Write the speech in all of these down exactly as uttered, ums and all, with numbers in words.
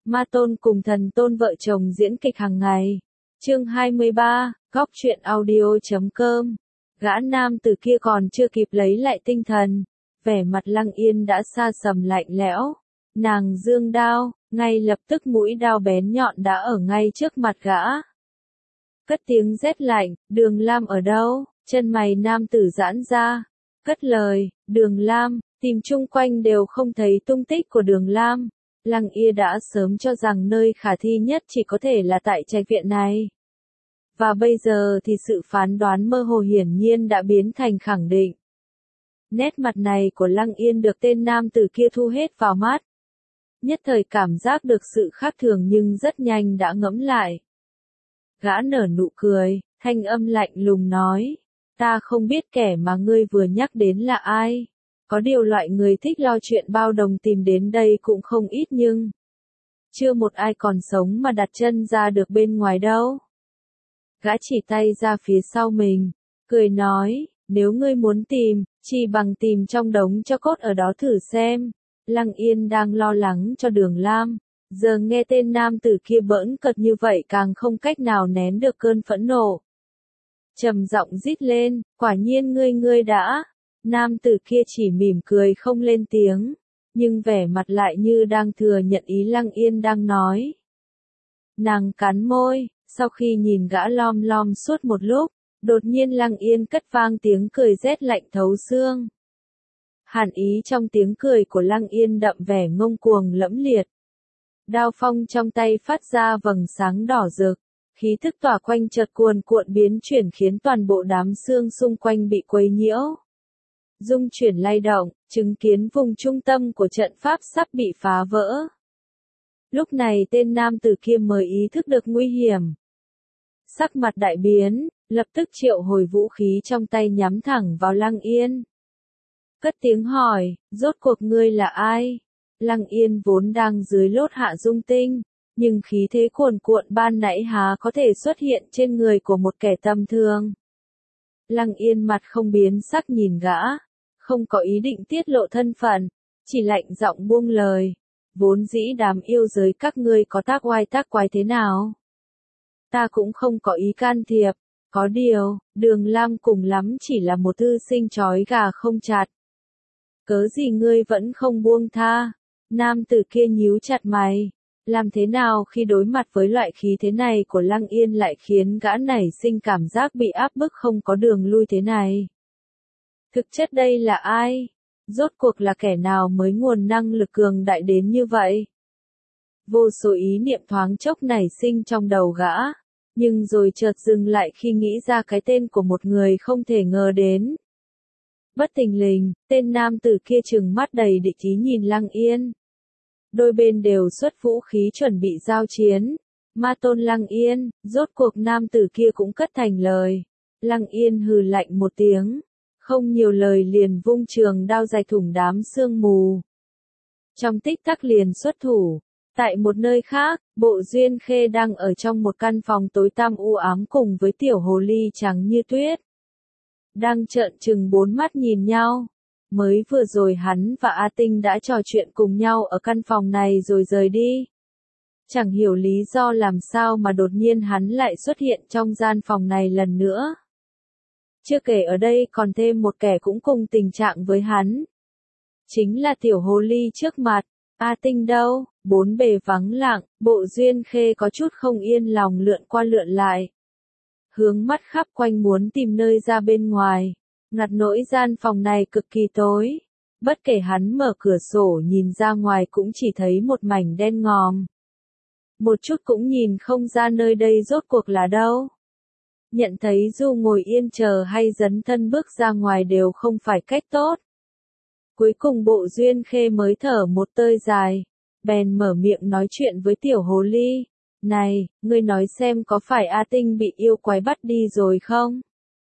Ma Tôn cùng Thần Tôn vợ chồng diễn kịch hàng ngày. Chương hai mươi ba, góc truyện audio chấm com. Gã nam từ kia còn chưa kịp lấy lại tinh thần, vẻ mặt Lăng Yên đã xa sầm lạnh lẽo. Nàng giương đao, ngay lập tức mũi đao bén nhọn đã ở ngay trước mặt gã. Cất tiếng rét lạnh, Đường Lam ở đâu? Chân mày nam tử giãn ra. Cất lời, Đường Lam, tìm chung quanh đều không thấy tung tích của Đường Lam. Lăng Yên đã sớm cho rằng nơi khả thi nhất chỉ có thể là tại trạch viện này. Và bây giờ thì sự phán đoán mơ hồ hiển nhiên đã biến thành khẳng định. Nét mặt này của Lăng Yên được tên nam tử kia thu hết vào mắt. Nhất thời cảm giác được sự khác thường nhưng rất nhanh đã ngẫm lại. Gã nở nụ cười, thanh âm lạnh lùng nói, ta không biết kẻ mà ngươi vừa nhắc đến là ai. Có điều loại người thích lo chuyện bao đồng tìm đến đây cũng không ít nhưng chưa một ai còn sống mà đặt chân ra được bên ngoài đâu. Gã chỉ tay ra phía sau mình, cười nói, nếu ngươi muốn tìm, chỉ bằng tìm trong đống tro cốt ở đó thử xem. Lăng Yên đang lo lắng cho Đường Lam, giờ nghe tên nam tử kia bỡn cợt như vậy càng không cách nào nén được cơn phẫn nộ. Trầm giọng rít lên, quả nhiên ngươi ngươi đã. Nam tử kia chỉ mỉm cười không lên tiếng, nhưng vẻ mặt lại như đang thừa nhận ý Lăng Yên đang nói. Nàng cắn môi, sau khi nhìn gã lom lom suốt một lúc, đột nhiên Lăng Yên cất vang tiếng cười rét lạnh thấu xương. Hàn ý trong tiếng cười của Lăng Yên đậm vẻ ngông cuồng lẫm liệt. Đao phong trong tay phát ra vầng sáng đỏ rực, khí thức tỏa quanh chợt cuồn cuộn biến chuyển khiến toàn bộ đám xương xung quanh bị quấy nhiễu. Dung chuyển lay động, chứng kiến vùng trung tâm của trận pháp sắp bị phá vỡ. Lúc này tên nam tử kia mới ý thức được nguy hiểm. Sắc mặt đại biến, lập tức triệu hồi vũ khí trong tay nhắm thẳng vào Lăng Yên. Cất tiếng hỏi, rốt cuộc ngươi là ai? Lăng Yên vốn đang dưới lốt hạ dung tinh, nhưng khí thế cuồn cuộn ban nãy há có thể xuất hiện trên người của một kẻ tầm thường. Lăng Yên mặt không biến sắc nhìn gã, không có ý định tiết lộ thân phận, chỉ lạnh giọng buông lời, vốn dĩ đám yêu giới các ngươi có tác oai tác quái thế nào? Ta cũng không có ý can thiệp, có điều, Đường Lam cùng lắm chỉ là một thư sinh trói gà không chặt. Cớ gì ngươi vẫn không buông tha? Nam tử kia nhíu chặt mày, làm thế nào khi đối mặt với loại khí thế này của Lăng Yên lại khiến gã nảy sinh cảm giác bị áp bức không có đường lui thế này? Thực chất đây là ai? Rốt cuộc là kẻ nào mới nguồn năng lực cường đại đến như vậy? Vô số ý niệm thoáng chốc nảy sinh trong đầu gã, nhưng rồi chợt dừng lại khi nghĩ ra cái tên của một người không thể ngờ đến. Bất thình lình, tên nam tử kia trừng mắt đầy địch ý nhìn Lăng Yên. Đôi bên đều xuất vũ khí chuẩn bị giao chiến. Ma Tôn Lăng Yên, rốt cuộc nam tử kia cũng cất thành lời. Lăng Yên hừ lạnh một tiếng, không nhiều lời liền vung trường đao rạch thủng đám sương mù. Trong tích tắc liền xuất thủ. Tại một nơi khác, Bộ Duyên Khê đang ở trong một căn phòng tối tăm u ám cùng với tiểu hồ ly trắng như tuyết. Đang trợn trừng bốn mắt nhìn nhau. Mới vừa rồi hắn và A Tinh đã trò chuyện cùng nhau ở căn phòng này rồi rời đi. Chẳng hiểu lý do làm sao mà đột nhiên hắn lại xuất hiện trong gian phòng này lần nữa. Chưa kể ở đây còn thêm một kẻ cũng cùng tình trạng với hắn. Chính là tiểu hồ ly trước mặt. A Tinh đâu? Bốn bề vắng lặng, Bộ Duyên Khê có chút không yên lòng lượn qua lượn lại. Hướng mắt khắp quanh muốn tìm nơi ra bên ngoài. Ngặt nỗi gian phòng này cực kỳ tối. Bất kể hắn mở cửa sổ nhìn ra ngoài cũng chỉ thấy một mảnh đen ngòm. Một chút cũng nhìn không ra nơi đây rốt cuộc là đâu. Nhận thấy dù ngồi yên chờ hay dấn thân bước ra ngoài đều không phải cách tốt. Cuối cùng Bộ Duyên Khê mới thở một tơi dài, bèn mở miệng nói chuyện với tiểu hồ ly. Này, ngươi nói xem có phải A Tinh bị yêu quái bắt đi rồi không?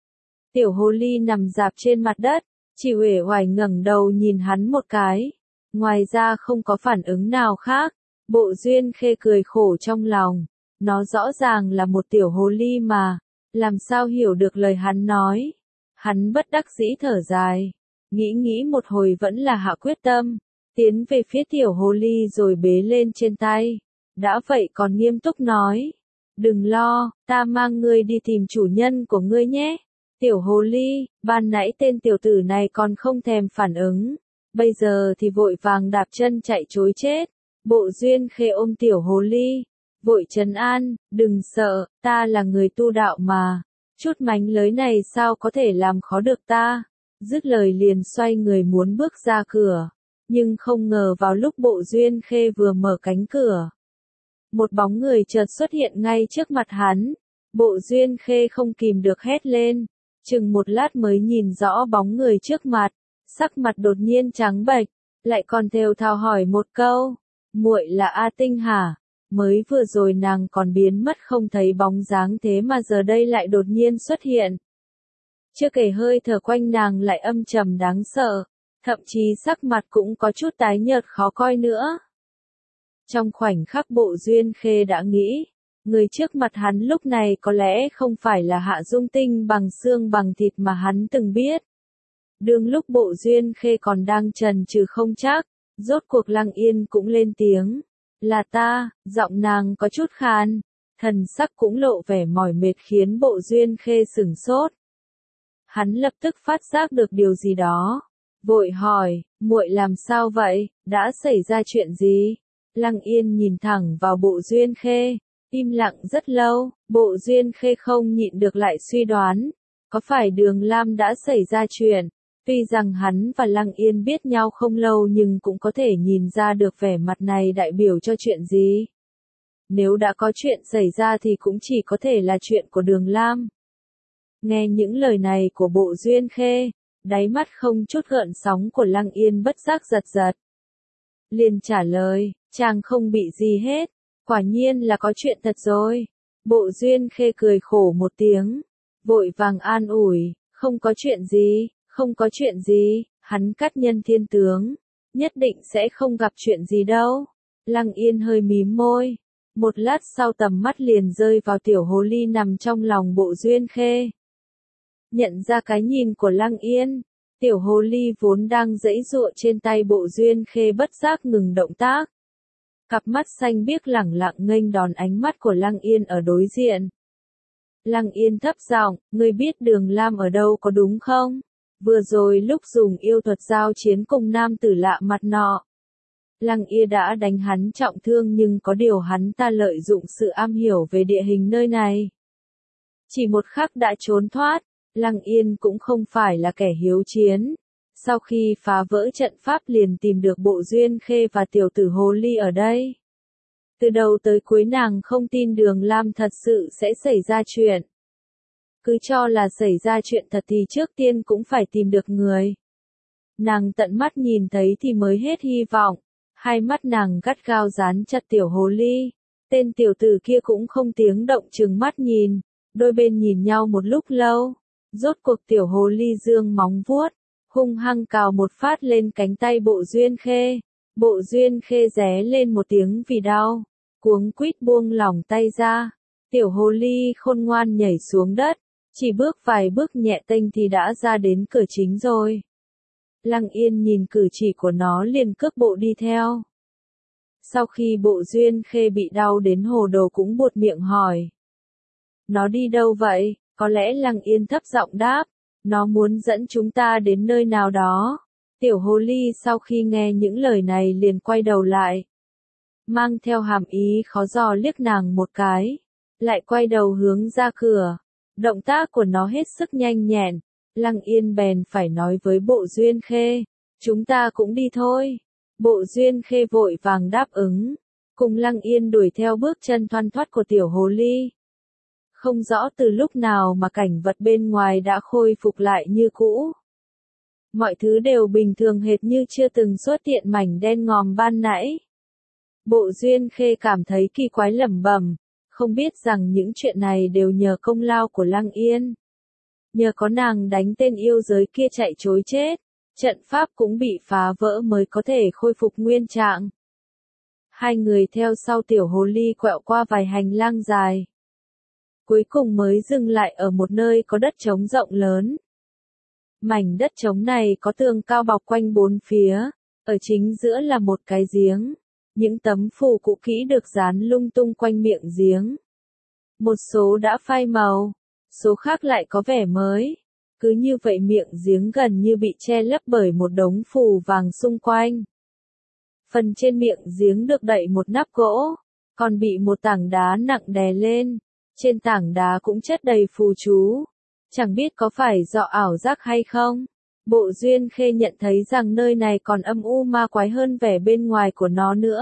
Tiểu hồ ly nằm rạp trên mặt đất, chỉ uể oải ngẩng đầu nhìn hắn một cái. Ngoài ra không có phản ứng nào khác. Bộ Duyên Khê cười khổ trong lòng. Nó rõ ràng là một tiểu hồ ly mà. Làm sao hiểu được lời hắn nói? Hắn bất đắc dĩ thở dài. Nghĩ nghĩ một hồi vẫn là hạ quyết tâm. Tiến về phía tiểu hồ ly rồi bế lên trên tay. đã vậy còn nghiêm túc nói. Đừng lo, ta mang ngươi đi tìm chủ nhân của ngươi nhé. Tiểu hồ ly, ban nãy tên tiểu tử này còn không thèm phản ứng. Bây giờ thì vội vàng đạp chân chạy trối chết. Bộ Duyên Khê ôm tiểu hồ ly. Vội trấn an, đừng sợ, ta là người tu đạo mà. Chút mánh lới này sao có thể làm khó được ta. Dứt lời liền xoay người muốn bước ra cửa. Nhưng không ngờ vào lúc Bộ Duyên Khê vừa mở cánh cửa. Một bóng người chợt xuất hiện ngay trước mặt hắn. Bộ Duyên Khê không kìm được hét lên. Chừng một lát mới nhìn rõ bóng người trước mặt. Sắc mặt đột nhiên trắng bệch. Lại còn thều thào hỏi một câu. Muội là A Tinh hả? Mới vừa rồi nàng còn biến mất không thấy bóng dáng thế mà giờ đây lại đột nhiên xuất hiện. Chưa kể hơi thở quanh nàng lại âm trầm đáng sợ. Thậm chí sắc mặt cũng có chút tái nhợt khó coi nữa. Trong khoảnh khắc Bộ Duyên Khê đã nghĩ, người trước mặt hắn lúc này có lẽ không phải là Hạ Dung Tinh bằng xương bằng thịt mà hắn từng biết. Đương lúc Bộ Duyên Khê còn đang chần chừ không chắc, rốt cuộc Lăng Yên cũng lên tiếng. Là ta, giọng nàng có chút khan, thần sắc cũng lộ vẻ mỏi mệt khiến Bộ Duyên Khê sửng sốt. Hắn lập tức phát giác được điều gì đó. Vội hỏi, muội làm sao vậy, đã xảy ra chuyện gì? Lăng Yên nhìn thẳng vào Bộ Duyên Khê, im lặng rất lâu, Bộ Duyên Khê không nhịn được lại suy đoán, có phải Đường Lam đã xảy ra chuyện? Tuy rằng hắn và Lăng Yên biết nhau không lâu nhưng cũng có thể nhìn ra được vẻ mặt này đại biểu cho chuyện gì. Nếu đã có chuyện xảy ra thì cũng chỉ có thể là chuyện của Đường Lam. Nghe những lời này của Bộ Duyên Khê, đáy mắt không chút gợn sóng của Lăng Yên bất giác giật giật. Liền trả lời, chàng không bị gì hết, quả nhiên là có chuyện thật rồi. Bộ Duyên Khê cười khổ một tiếng, vội vàng an ủi, không có chuyện gì, không có chuyện gì, hắn cắt nhân thiên tướng, nhất định sẽ không gặp chuyện gì đâu. Lăng Yên hơi mím môi, một lát sau tầm mắt liền rơi vào tiểu hồ ly nằm trong lòng Bộ Duyên Khê. Nhận ra cái nhìn của Lăng Yên, tiểu hồ ly vốn đang giãy giụa trên tay Bộ Duyên Khê bất giác ngừng động tác. Cặp mắt xanh biếc lẳng lặng nghênh đón ánh mắt của Lăng Yên ở đối diện. Lăng Yên thấp giọng, ngươi biết Đường Lam ở đâu có đúng không? Vừa rồi lúc dùng yêu thuật giao chiến cùng nam tử lạ mặt nọ. Lăng Yên đã đánh hắn trọng thương nhưng có điều hắn ta lợi dụng sự am hiểu về địa hình nơi này. Chỉ một khắc đã trốn thoát. Lăng Yên cũng không phải là kẻ hiếu chiến. Sau khi phá vỡ trận pháp liền tìm được Bộ Duyên Khê và tiểu tử hồ ly ở đây. Từ đầu tới cuối nàng không tin Đường Lam thật sự sẽ xảy ra chuyện. Cứ cho là xảy ra chuyện thật thì trước tiên cũng phải tìm được người. Nàng tận mắt nhìn thấy thì mới hết hy vọng. Hai mắt nàng gắt gao dán chặt tiểu hồ ly. Tên tiểu tử kia cũng không tiếng động trừng mắt nhìn. Đôi bên nhìn nhau một lúc lâu. Rốt cuộc tiểu hồ ly dương móng vuốt, hung hăng cào một phát lên cánh tay Bộ Duyên Khê. Bộ Duyên Khê ré lên một tiếng vì đau, cuống quýt buông lỏng tay ra. Tiểu hồ ly khôn ngoan nhảy xuống đất, chỉ bước vài bước nhẹ tênh thì đã ra đến cửa chính rồi. Lăng Yên nhìn cử chỉ của nó liền cước bộ đi theo. Sau khi Bộ Duyên Khê bị đau đến hồ đồ cũng buột miệng hỏi. Nó đi đâu vậy? Có lẽ Lăng Yên thấp giọng đáp, nó muốn dẫn chúng ta đến nơi nào đó. Tiểu hồ ly sau khi nghe những lời này liền quay đầu lại. Mang theo hàm ý khó dò liếc nàng một cái. Lại quay đầu hướng ra cửa. Động tác của nó hết sức nhanh nhẹn. Lăng Yên bèn phải nói với Bộ Duyên Khê. Chúng ta cũng đi thôi. Bộ Duyên Khê vội vàng đáp ứng. Cùng Lăng Yên đuổi theo bước chân thoăn thoắt của tiểu hồ ly. Không rõ từ lúc nào mà cảnh vật bên ngoài đã khôi phục lại như cũ. Mọi thứ đều bình thường hệt như chưa từng xuất hiện mảnh đen ngòm ban nãy. Bộ Duyên Khê cảm thấy kỳ quái lẩm bẩm, không biết rằng những chuyện này đều nhờ công lao của Lăng Yên. Nhờ có nàng đánh tên yêu giới kia chạy trối chết, trận pháp cũng bị phá vỡ mới có thể khôi phục nguyên trạng. Hai người theo sau tiểu hồ ly quẹo qua vài hành lang dài. Cuối cùng mới dừng lại ở một nơi có đất trống rộng lớn. Mảnh đất trống này có tường cao bọc quanh bốn phía, ở chính giữa là một cái giếng. Những tấm phù cũ kỹ được dán lung tung quanh miệng giếng. Một số đã phai màu, số khác lại có vẻ mới. Cứ như vậy miệng giếng gần như bị che lấp bởi một đống phù vàng xung quanh. Phần trên miệng giếng được đậy một nắp gỗ, còn bị một tảng đá nặng đè lên. Trên tảng đá cũng chất đầy phù chú. Chẳng biết có phải do ảo giác hay không? Bộ Duyên Khê nhận thấy rằng nơi này còn âm u ma quái hơn vẻ bên ngoài của nó nữa.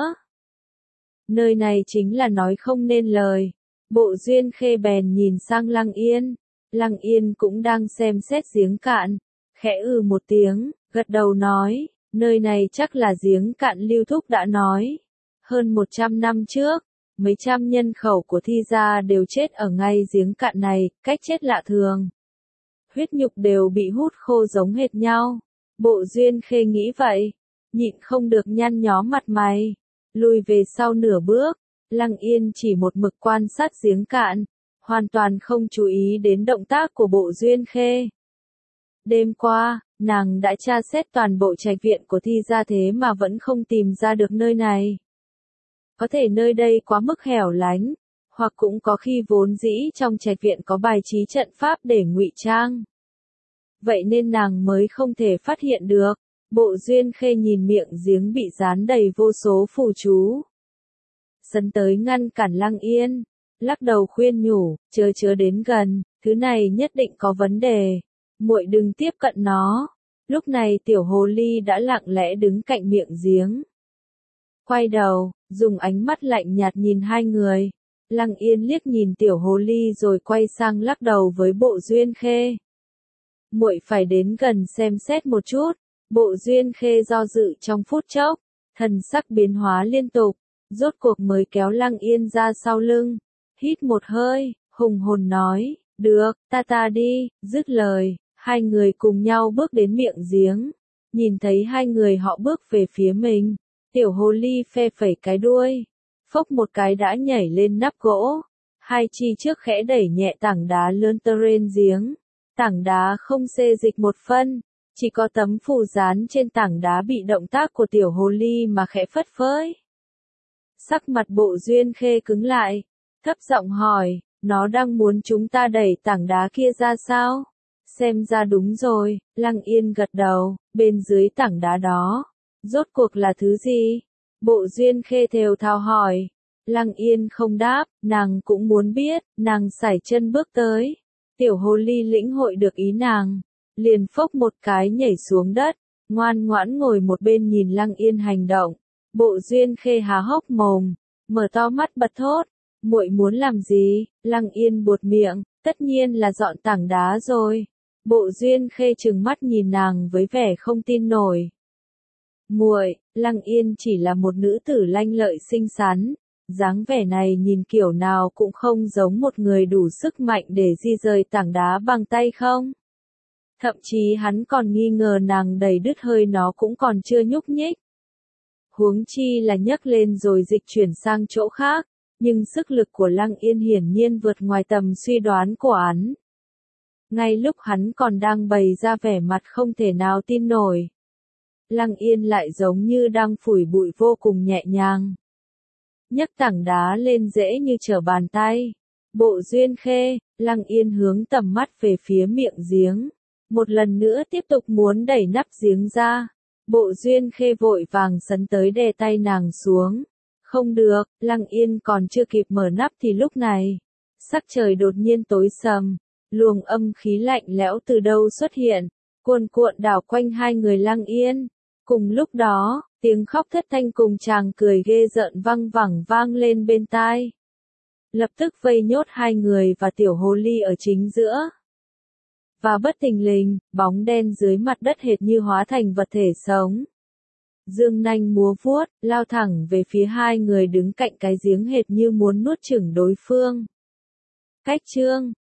Nơi này chính là nói không nên lời. Bộ Duyên Khê bèn nhìn sang Lăng Yên. Lăng Yên cũng đang xem xét giếng cạn. Khẽ ừ một tiếng, gật đầu nói, nơi này chắc là giếng cạn Lưu Thúc đã nói. Hơn một trăm năm trước, mấy trăm nhân khẩu của Thi gia đều chết ở ngay giếng cạn này, cách chết lạ thường. Huyết nhục đều bị hút khô giống hệt nhau. Bộ Duyên Khê nghĩ vậy, nhịn không được nhăn nhó mặt mày, lùi về sau nửa bước. Lăng Yên chỉ một mực quan sát giếng cạn, hoàn toàn không chú ý đến động tác của Bộ Duyên Khê. Đêm qua, nàng đã tra xét toàn bộ trạch viện của Thi gia thế mà vẫn không tìm ra được nơi này. Có thể nơi đây quá mức hẻo lánh, hoặc cũng có khi vốn dĩ trong trạch viện có bài trí trận pháp để ngụy trang. Vậy nên nàng mới không thể phát hiện được. Bộ Duyên Khê nhìn miệng giếng bị dán đầy vô số phù chú. Sấn tới ngăn cản Lăng Yên, lắc đầu khuyên nhủ, chớ chớ đến gần, thứ này nhất định có vấn đề. Muội đừng tiếp cận nó. Lúc này tiểu hồ ly đã lặng lẽ đứng cạnh miệng giếng. Quay đầu, dùng ánh mắt lạnh nhạt nhìn hai người. Lăng Yên liếc nhìn tiểu hồ ly rồi quay sang lắc đầu với Bộ Duyên Khê. Muội phải đến gần xem xét một chút. Bộ Duyên Khê do dự trong phút chốc, thần sắc biến hóa liên tục, rốt cuộc mới kéo Lăng Yên ra sau lưng, hít một hơi, hùng hồn nói, được, ta ta đi, dứt lời, hai người cùng nhau bước đến miệng giếng, nhìn thấy hai người họ bước về phía mình, tiểu hồ ly phe phẩy cái đuôi, phốc một cái đã nhảy lên nắp gỗ, hai chi trước khẽ đẩy nhẹ tảng đá lớn tơ lên giếng, tảng đá không xê dịch một phân. Chỉ có tấm phù dán trên tảng đá bị động tác của tiểu hồ ly mà khẽ phất phới. Sắc mặt Bộ Duyên Khê cứng lại, thấp giọng hỏi, nó đang muốn chúng ta đẩy tảng đá kia ra sao? Xem ra đúng rồi, Lăng Yên gật đầu, bên dưới tảng đá đó, rốt cuộc là thứ gì? Bộ Duyên Khê thều thào hỏi. Lăng Yên không đáp, nàng cũng muốn biết, nàng sải chân bước tới. Tiểu hồ ly lĩnh hội được ý nàng. Liền phốc một cái nhảy xuống đất, ngoan ngoãn ngồi một bên nhìn Lăng Yên hành động. Bộ Duyên Khê há hốc mồm, mở to mắt bật thốt, muội muốn làm gì? Lăng Yên buột miệng, tất nhiên là dọn tảng đá rồi. Bộ Duyên Khê trừng mắt nhìn nàng với vẻ không tin nổi. Muội, Lăng Yên chỉ là một nữ tử lanh lợi xinh xắn, dáng vẻ này nhìn kiểu nào cũng không giống một người đủ sức mạnh để di rời tảng đá bằng tay không? Thậm chí hắn còn nghi ngờ nàng đầy đứt hơi nó cũng còn chưa nhúc nhích. Huống chi là nhấc lên rồi dịch chuyển sang chỗ khác, nhưng sức lực của Lăng Yên hiển nhiên vượt ngoài tầm suy đoán của hắn. Ngay lúc hắn còn đang bày ra vẻ mặt không thể nào tin nổi, Lăng Yên lại giống như đang phủi bụi vô cùng nhẹ nhàng. Nhấc tảng đá lên dễ như trở bàn tay. Bộ Duyên Khê, Lăng Yên hướng tầm mắt về phía miệng giếng. Một lần nữa tiếp tục muốn đẩy nắp giếng ra. Bộ Duyên Khê vội vàng sấn tới đè tay nàng xuống. Không được, Lăng Yên còn chưa kịp mở nắp thì lúc này, sắc trời đột nhiên tối sầm. Luồng âm khí lạnh lẽo từ đâu xuất hiện, cuồn cuộn đảo quanh hai người Lăng Yên. Cùng lúc đó, tiếng khóc thất thanh cùng chàng cười ghê rợn văng vẳng vang lên bên tai. Lập tức vây nhốt hai người và tiểu hồ ly ở chính giữa. Và bất thình lình, bóng đen dưới mặt đất hệt như hóa thành vật thể sống. Dương nanh múa vuốt, lao thẳng về phía hai người đứng cạnh cái giếng hệt như muốn nuốt chửng đối phương. Cách chương